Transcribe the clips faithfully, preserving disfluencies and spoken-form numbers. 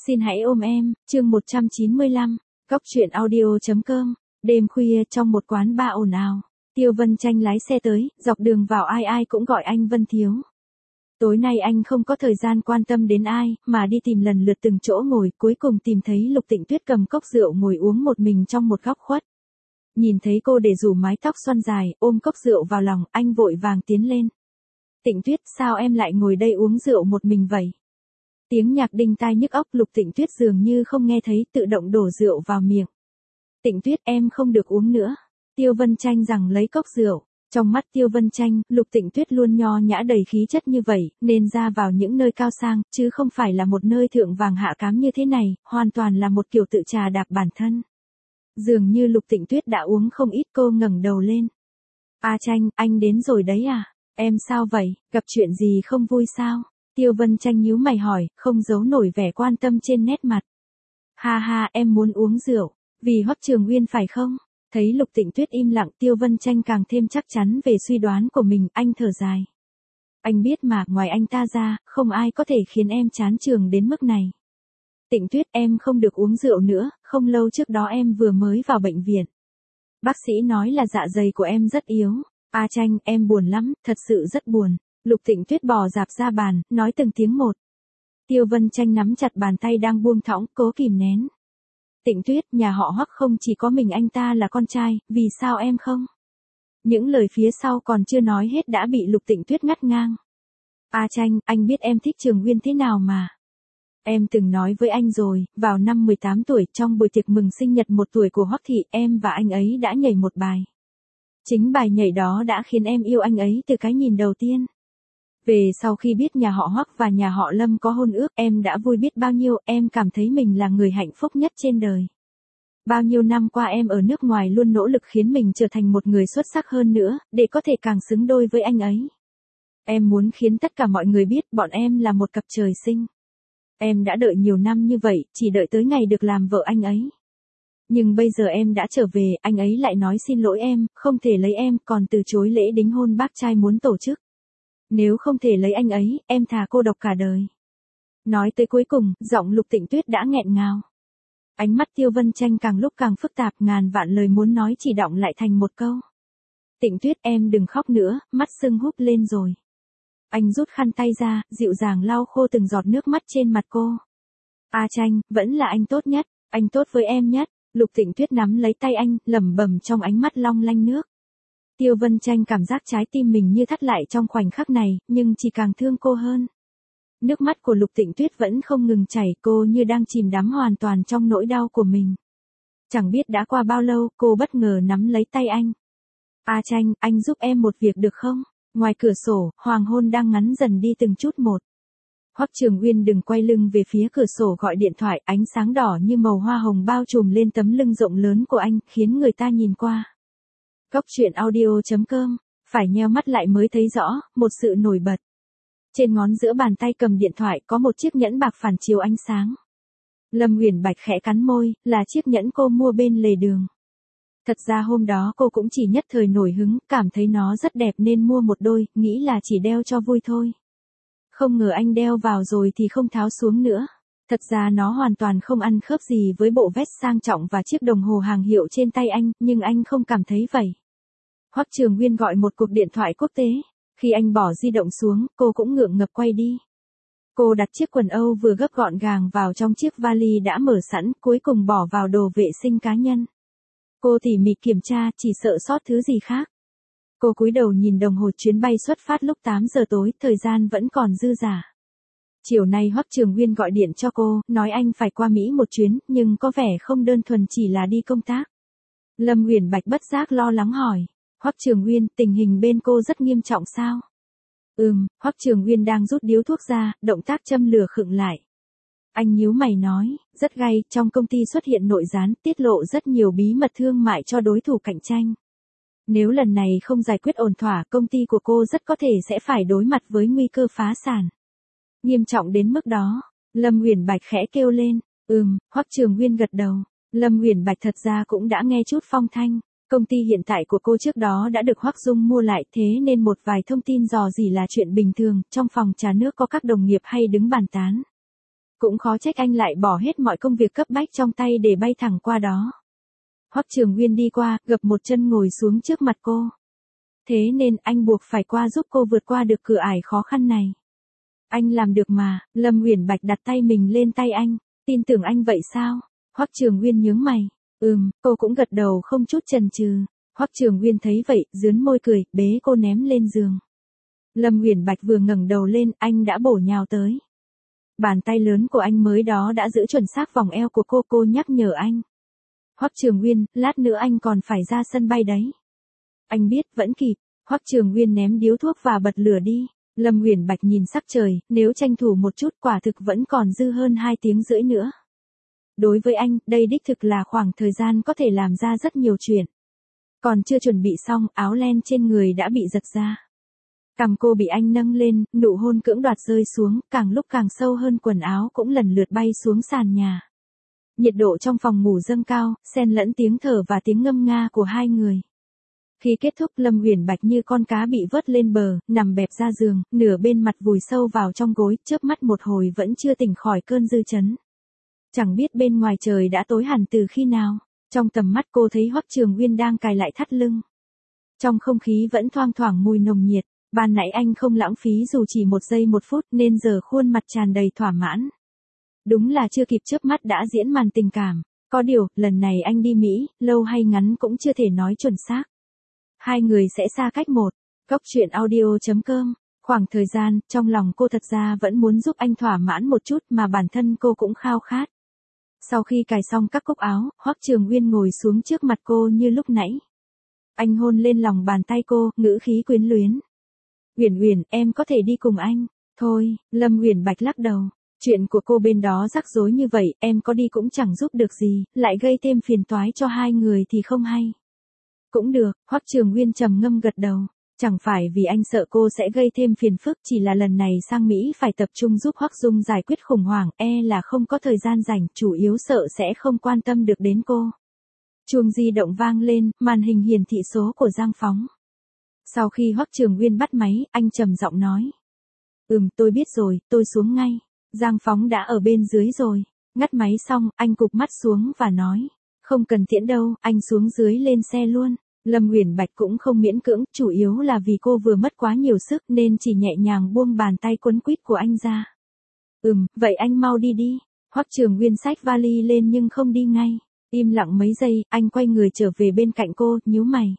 Xin hãy ôm em, chương một trăm chín mươi lăm, Góc truyện audio chấm com. Đêm khuya trong một quán bar ồn ào, Tiêu Vân Tranh lái xe tới, dọc đường vào ai ai cũng gọi anh Vân Thiếu. Tối nay anh không có thời gian quan tâm đến ai, mà đi tìm lần lượt từng chỗ ngồi, cuối cùng tìm thấy Lục Tịnh Tuyết cầm cốc rượu ngồi uống một mình trong một góc khuất. Nhìn thấy cô để rủ mái tóc xoăn dài, ôm cốc rượu vào lòng, anh vội vàng tiến lên. Tịnh Tuyết, sao em lại ngồi đây uống rượu một mình vậy? Tiếng nhạc đinh tai nhức óc, Lục Tịnh Tuyết dường như không nghe thấy, tự động đổ rượu vào miệng. Tịnh Tuyết, em không được uống nữa. Tiêu Vân Tranh rằng lấy cốc rượu. Trong mắt Tiêu Vân Tranh, Lục Tịnh Tuyết luôn nho nhã đầy khí chất như vậy, nên ra vào những nơi cao sang, chứ không phải là một nơi thượng vàng hạ cám như thế này, hoàn toàn là một kiểu tự trà đạp bản thân. Dường như Lục Tịnh Tuyết đã uống không ít, cô ngẩng đầu lên. A Tranh, anh đến rồi đấy à? Em sao vậy, gặp chuyện gì không vui sao? Tiêu Vân Tranh nhíu mày hỏi, không giấu nổi vẻ quan tâm trên nét mặt. Ha ha, em muốn uống rượu, vì Hoắc Trường Uyên phải không? Thấy Lục Tịnh Tuyết im lặng, Tiêu Vân Tranh càng thêm chắc chắn về suy đoán của mình, anh thở dài. Anh biết mà, ngoài anh ta ra, không ai có thể khiến em chán trường đến mức này. Tịnh Tuyết, em không được uống rượu nữa, không lâu trước đó em vừa mới vào bệnh viện. Bác sĩ nói là dạ dày của em rất yếu. A Tranh, em buồn lắm, thật sự rất buồn. Lục Tịnh Tuyết bò dạp ra bàn, nói từng tiếng một. Tiêu Vân Tranh nắm chặt bàn tay đang buông thõng, cố kìm nén. Tịnh Tuyết, nhà họ Hoắc không chỉ có mình anh ta là con trai, vì sao em không? Những lời phía sau còn chưa nói hết đã bị Lục Tịnh Tuyết ngắt ngang. A Tranh, anh biết em thích Trường Uyên thế nào mà. Em từng nói với anh rồi, vào năm mười tám tuổi, trong buổi tiệc mừng sinh nhật một tuổi của Hoắc thị, em và anh ấy đã nhảy một bài. Chính bài nhảy đó đã khiến em yêu anh ấy từ cái nhìn đầu tiên. Về sau khi biết nhà họ Hoắc và nhà họ Lâm có hôn ước, em đã vui biết bao nhiêu, em cảm thấy mình là người hạnh phúc nhất trên đời. Bao nhiêu năm qua em ở nước ngoài luôn nỗ lực khiến mình trở thành một người xuất sắc hơn nữa, để có thể càng xứng đôi với anh ấy. Em muốn khiến tất cả mọi người biết bọn em là một cặp trời sinh. Em đã đợi nhiều năm như vậy, chỉ đợi tới ngày được làm vợ anh ấy. Nhưng bây giờ em đã trở về, anh ấy lại nói xin lỗi em, không thể lấy em, còn từ chối lễ đính hôn bác trai muốn tổ chức. Nếu không thể lấy anh ấy, em thà cô độc cả đời. Nói tới cuối cùng, giọng Lục Tịnh Tuyết đã nghẹn ngào. Ánh mắt Tiêu Vân Tranh càng lúc càng phức tạp, ngàn vạn lời muốn nói chỉ đọng lại thành một câu. Tịnh Tuyết, em đừng khóc nữa, mắt sưng húp lên rồi. Anh rút khăn tay ra, dịu dàng lau khô từng giọt nước mắt trên mặt cô. A Tranh, vẫn là anh tốt nhất, anh tốt với em nhất. Lục Tịnh Tuyết nắm lấy tay anh, lẩm bẩm trong ánh mắt long lanh nước. Tiêu Vân Tranh cảm giác trái tim mình như thắt lại trong khoảnh khắc này, nhưng chỉ càng thương cô hơn. Nước mắt của Lục Tịnh Tuyết vẫn không ngừng chảy, cô như đang chìm đắm hoàn toàn trong nỗi đau của mình. Chẳng biết đã qua bao lâu, cô bất ngờ nắm lấy tay anh. A Tranh, anh giúp em một việc được không? Ngoài cửa sổ, hoàng hôn đang ngắn dần đi từng chút một. Hoắc Trường Uyên đừng quay lưng về phía cửa sổ gọi điện thoại, ánh sáng đỏ như màu hoa hồng bao trùm lên tấm lưng rộng lớn của anh, khiến người ta nhìn qua. Góc truyện audio chấm com, phải nheo mắt lại mới thấy rõ, một sự nổi bật. Trên ngón giữa bàn tay cầm điện thoại có một chiếc nhẫn bạc phản chiếu ánh sáng. Lâm Uyển Bạch khẽ cắn môi, là chiếc nhẫn cô mua bên lề đường. Thật ra hôm đó cô cũng chỉ nhất thời nổi hứng, cảm thấy nó rất đẹp nên mua một đôi, nghĩ là chỉ đeo cho vui thôi. Không ngờ anh đeo vào rồi thì không tháo xuống nữa. Thật ra nó hoàn toàn không ăn khớp gì với bộ vest sang trọng và chiếc đồng hồ hàng hiệu trên tay anh, nhưng anh không cảm thấy vậy. Hoắc Trường Uyên gọi một cuộc điện thoại quốc tế. Khi anh bỏ di động xuống, cô cũng ngượng ngập quay đi. Cô đặt chiếc quần Âu vừa gấp gọn gàng vào trong chiếc vali đã mở sẵn, cuối cùng bỏ vào đồ vệ sinh cá nhân. Cô tỉ mỉ kiểm tra, chỉ sợ sót thứ gì khác. Cô cúi đầu nhìn đồng hồ, chuyến bay xuất phát lúc tám giờ tối, thời gian vẫn còn dư dả. Chiều nay Hoắc Trường Uyên gọi điện cho cô, nói anh phải qua Mỹ một chuyến, nhưng có vẻ không đơn thuần chỉ là đi công tác. Lâm Uyển Bạch bất giác lo lắng hỏi. Hoắc Trường Uyên, tình hình bên cô rất nghiêm trọng sao? Ừm, Hoắc Trường Uyên đang rút điếu thuốc ra, động tác châm lửa khựng lại. Anh nhíu mày nói, rất gay, trong công ty xuất hiện nội gián, tiết lộ rất nhiều bí mật thương mại cho đối thủ cạnh tranh. Nếu lần này không giải quyết ổn thỏa, công ty của cô rất có thể sẽ phải đối mặt với nguy cơ phá sản. Nghiêm trọng đến mức đó, Lâm Uyển Bạch khẽ kêu lên. Ừm, Hoắc Trường Uyên gật đầu. Lâm Uyển Bạch thật ra cũng đã nghe chút phong thanh. Công ty hiện tại của cô trước đó đã được Hoắc Dung mua lại, thế nên một vài thông tin dò dỉ là chuyện bình thường, trong phòng trà nước có các đồng nghiệp hay đứng bàn tán. Cũng khó trách anh lại bỏ hết mọi công việc cấp bách trong tay để bay thẳng qua đó. Hoắc Trường Nguyên đi qua, gập một chân ngồi xuống trước mặt cô. Thế nên anh buộc phải qua giúp cô vượt qua được cửa ải khó khăn này. Anh làm được mà. Lâm Uyển Bạch đặt tay mình lên tay anh. Tin tưởng anh vậy sao? Hoắc Trường Nguyên nhướng mày. Ừm, cô cũng gật đầu không chút chần chừ. Hoắc Trường Nguyên thấy vậy, dướn môi cười, bế cô ném lên giường. Lâm Uyển Bạch vừa ngẩng đầu lên, anh đã bổ nhào tới. Bàn tay lớn của anh mới đó đã giữ chuẩn xác vòng eo của cô, cô nhắc nhở anh. Hoắc Trường Nguyên, lát nữa anh còn phải ra sân bay đấy. Anh biết, vẫn kịp. Hoắc Trường Nguyên ném điếu thuốc và bật lửa đi. Lâm Uyển Bạch nhìn sắc trời, nếu tranh thủ một chút quả thực vẫn còn dư hơn hai tiếng rưỡi nữa. Đối với anh, đây đích thực là khoảng thời gian có thể làm ra rất nhiều chuyện. Còn chưa chuẩn bị xong, áo len trên người đã bị giật ra. Cằm cô bị anh nâng lên, nụ hôn cưỡng đoạt rơi xuống, càng lúc càng sâu hơn, quần áo cũng lần lượt bay xuống sàn nhà. Nhiệt độ trong phòng ngủ dâng cao, xen lẫn tiếng thở và tiếng ngâm nga của hai người. Khi kết thúc, Lâm Uyển Bạch như con cá bị vớt lên bờ, nằm bẹp ra giường, nửa bên mặt vùi sâu vào trong gối, chớp mắt một hồi vẫn chưa tỉnh khỏi cơn dư chấn. Chẳng biết bên ngoài trời đã tối hẳn từ khi nào. Trong tầm mắt cô thấy Hoắc Trường Nguyên đang cài lại thắt lưng. Trong không khí vẫn thoang thoảng mùi nồng nhiệt. Ban nãy anh không lãng phí dù chỉ một giây một phút nên giờ khuôn mặt tràn đầy thỏa mãn. Đúng là chưa kịp chớp mắt đã diễn màn tình cảm. Có điều, lần này anh đi Mỹ, lâu hay ngắn cũng chưa thể nói chuẩn xác. Hai người sẽ xa cách một. Góc truyện audio chấm com. Khoảng thời gian, trong lòng cô thật ra vẫn muốn giúp anh thỏa mãn một chút mà bản thân cô cũng khao khát. Sau khi cài xong các cúc áo, Hoắc Trường Nguyên ngồi xuống trước mặt cô như lúc nãy. Anh hôn lên lòng bàn tay cô, ngữ khí quyến luyến. Uyển Uyển, em có thể đi cùng anh. Thôi, Lâm Uyển Bạch lắc đầu. Chuyện của cô bên đó rắc rối như vậy, em có đi cũng chẳng giúp được gì, lại gây thêm phiền toái cho hai người thì không hay. Cũng được, Hoắc Trường Nguyên trầm ngâm gật đầu. Chẳng phải vì anh sợ cô sẽ gây thêm phiền phức, chỉ là lần này sang Mỹ phải tập trung giúp Hoắc Dung giải quyết khủng hoảng, e là không có thời gian rảnh, chủ yếu sợ sẽ không quan tâm được đến cô. Chuông di động vang lên, màn hình hiển thị số của Giang Phóng. Sau khi Hoắc Trường Nguyên bắt máy, anh trầm giọng nói. Ừm, tôi biết rồi, tôi xuống ngay. Giang Phóng đã ở bên dưới rồi. Ngắt máy xong, anh cụp mắt xuống và nói. Không cần tiễn đâu, anh xuống dưới lên xe luôn. Lâm Uyển Bạch cũng không miễn cưỡng, chủ yếu là vì cô vừa mất quá nhiều sức nên chỉ nhẹ nhàng buông bàn tay quấn quýt của anh ra. Ừm, vậy anh mau đi đi. Hoắc Trường Nguyên xách vali lên nhưng không đi ngay. Im lặng mấy giây, anh quay người trở về bên cạnh cô, nhíu mày.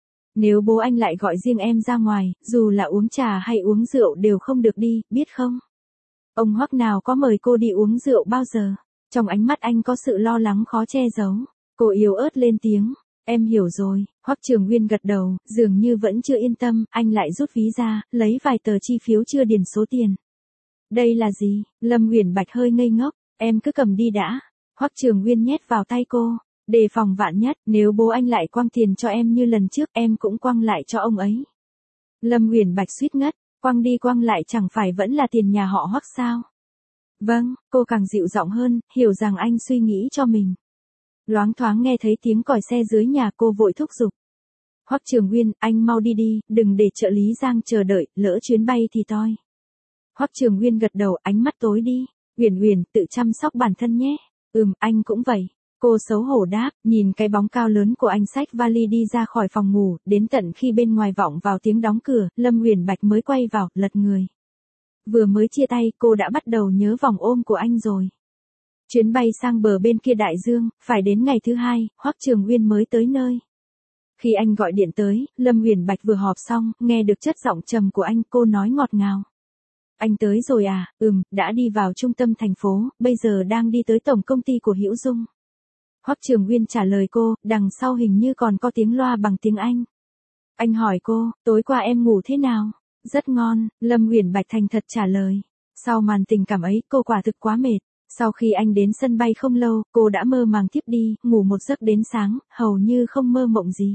Nếu bố anh lại gọi riêng em ra ngoài, dù là uống trà hay uống rượu đều không được đi, biết không? Ông Hoắc nào có mời cô đi uống rượu bao giờ? Trong ánh mắt anh có sự lo lắng khó che giấu. Cô yếu ớt lên tiếng. Em hiểu rồi. Hoắc Trường Nguyên gật đầu, dường như vẫn chưa yên tâm, anh lại rút ví ra, lấy vài tờ chi phiếu chưa điền số tiền. Đây là gì? Lâm Uyển Bạch hơi ngây ngốc. Em cứ cầm đi đã. Hoắc Trường Nguyên nhét vào tay cô. Đề phòng vạn nhất, nếu bố anh lại quăng tiền cho em như lần trước, em cũng quăng lại cho ông ấy. Lâm Uyển Bạch suýt ngất, quăng đi quăng lại chẳng phải vẫn là tiền nhà họ Hoắc sao? Vâng, cô càng dịu giọng hơn, hiểu rằng anh suy nghĩ cho mình. Loáng thoáng nghe thấy tiếng còi xe dưới nhà, cô vội thúc giục. Hoắc Trường Nguyên, anh mau đi đi, đừng để trợ lý Giang chờ đợi, lỡ chuyến bay thì toi. Hoắc Trường Nguyên gật đầu, ánh mắt tối đi. Uyển Uyển, tự chăm sóc bản thân nhé. Ừm, anh cũng vậy. Cô xấu hổ đáp, nhìn cái bóng cao lớn của anh xách vali đi ra khỏi phòng ngủ, đến tận khi bên ngoài vọng vào tiếng đóng cửa, Lâm Uyển Bạch mới quay vào, lật người. Vừa mới chia tay, cô đã bắt đầu nhớ vòng ôm của anh rồi. Chuyến bay sang bờ bên kia đại dương, phải đến ngày thứ hai, Hoắc Trường Nguyên mới tới nơi. Khi anh gọi điện tới, Lâm Uyển Bạch vừa họp xong, nghe được chất giọng trầm của anh, cô nói ngọt ngào. Anh tới rồi à? Ừm, đã đi vào trung tâm thành phố, bây giờ đang đi tới tổng công ty của Hữu Dung. Hoắc Trường Nguyên trả lời cô, đằng sau hình như còn có tiếng loa bằng tiếng Anh. Anh hỏi cô, tối qua em ngủ thế nào? Rất ngon, Lâm Uyển Bạch thành thật trả lời. Sau màn tình cảm ấy, cô quả thực quá mệt. Sau khi anh đến sân bay không lâu, cô đã mơ màng thiếp đi, ngủ một giấc đến sáng, hầu như không mơ mộng gì.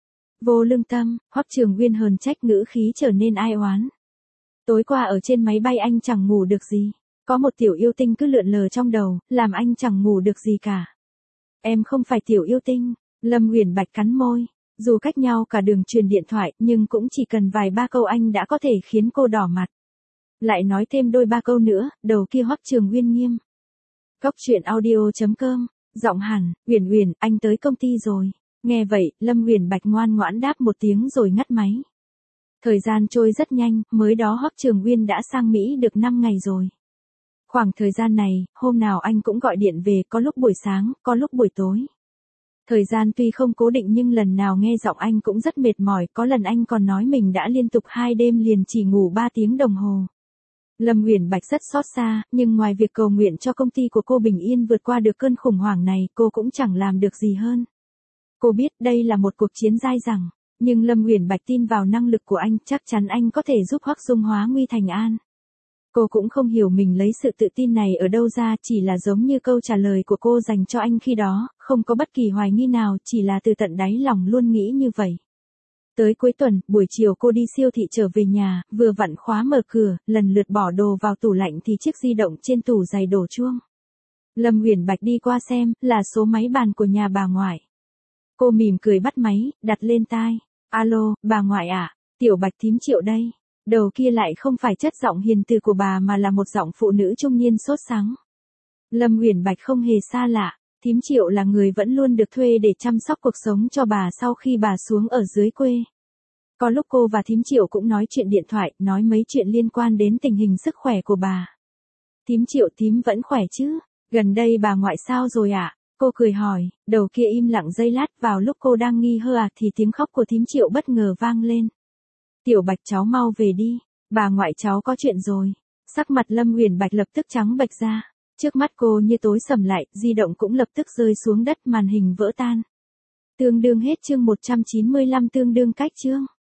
Vô lương tâm, Hoắc Trường Nguyên hờn trách, ngữ khí trở nên ai oán. Tối qua ở trên máy bay anh chẳng ngủ được gì. Có một tiểu yêu tinh cứ lượn lờ trong đầu, làm anh chẳng ngủ được gì cả. Em không phải tiểu yêu tinh. Lâm Uyển Bạch cắn môi. Dù cách nhau cả đường truyền điện thoại, nhưng cũng chỉ cần vài ba câu anh đã có thể khiến cô đỏ mặt. Lại nói thêm đôi ba câu nữa, đầu kia Hoắc Trường Nguyên nghiêm. Cóc truyện audio chấm com, giọng hẳn, Uyển Uyển, anh tới công ty rồi. Nghe vậy, Lâm Uyển Bạch ngoan ngoãn đáp một tiếng rồi ngắt máy. Thời gian trôi rất nhanh, mới đó Hoắc Trường Uyên đã sang Mỹ được năm ngày rồi. Khoảng thời gian này, hôm nào anh cũng gọi điện về, có lúc buổi sáng, có lúc buổi tối. Thời gian tuy không cố định nhưng lần nào nghe giọng anh cũng rất mệt mỏi, có lần anh còn nói mình đã liên tục hai đêm liền chỉ ngủ ba tiếng đồng hồ. Lâm Uyển Bạch rất xót xa, nhưng ngoài việc cầu nguyện cho công ty của cô bình yên vượt qua được cơn khủng hoảng này, cô cũng chẳng làm được gì hơn. Cô biết đây là một cuộc chiến dai dẳng, nhưng Lâm Uyển Bạch tin vào năng lực của anh, chắc chắn anh có thể giúp Hoắc Dung hóa nguy thành an. Cô cũng không hiểu mình lấy sự tự tin này ở đâu ra, chỉ là giống như câu trả lời của cô dành cho anh khi đó, không có bất kỳ hoài nghi nào, chỉ là từ tận đáy lòng luôn nghĩ như vậy. Tới cuối tuần, buổi chiều cô đi siêu thị trở về nhà, vừa vặn khóa mở cửa, lần lượt bỏ đồ vào tủ lạnh thì chiếc di động trên tủ giày đổ chuông. Lâm Uyển Bạch đi qua xem, là số máy bàn của nhà bà ngoại. Cô mỉm cười bắt máy, đặt lên tai. Alo, bà ngoại ạ, Tiểu Bạch thím Triệu đây. Đầu kia lại không phải chất giọng hiền từ của bà mà là một giọng phụ nữ trung niên sốt sắng. Lâm Uyển Bạch không hề xa lạ, thím Triệu là người vẫn luôn được thuê để chăm sóc cuộc sống cho bà sau khi bà xuống ở dưới quê. Có lúc cô và thím Triệu cũng nói chuyện điện thoại, nói mấy chuyện liên quan đến tình hình sức khỏe của bà. Thím Triệu, thím vẫn khỏe chứ? Gần đây bà ngoại sao rồi ạ? À? Cô cười hỏi, đầu kia im lặng giây lát, vào lúc cô đang nghi hơ à thì tiếng khóc của thím Triệu bất ngờ vang lên. Tiểu Bạch cháu mau về đi, bà ngoại cháu có chuyện rồi. Sắc mặt Lâm Uyển Bạch lập tức trắng bệch ra, trước mắt cô như tối sầm lại, di động cũng lập tức rơi xuống đất, màn hình vỡ tan. Tương đương hết chương một trăm chín mươi lăm, tương đương cách chương.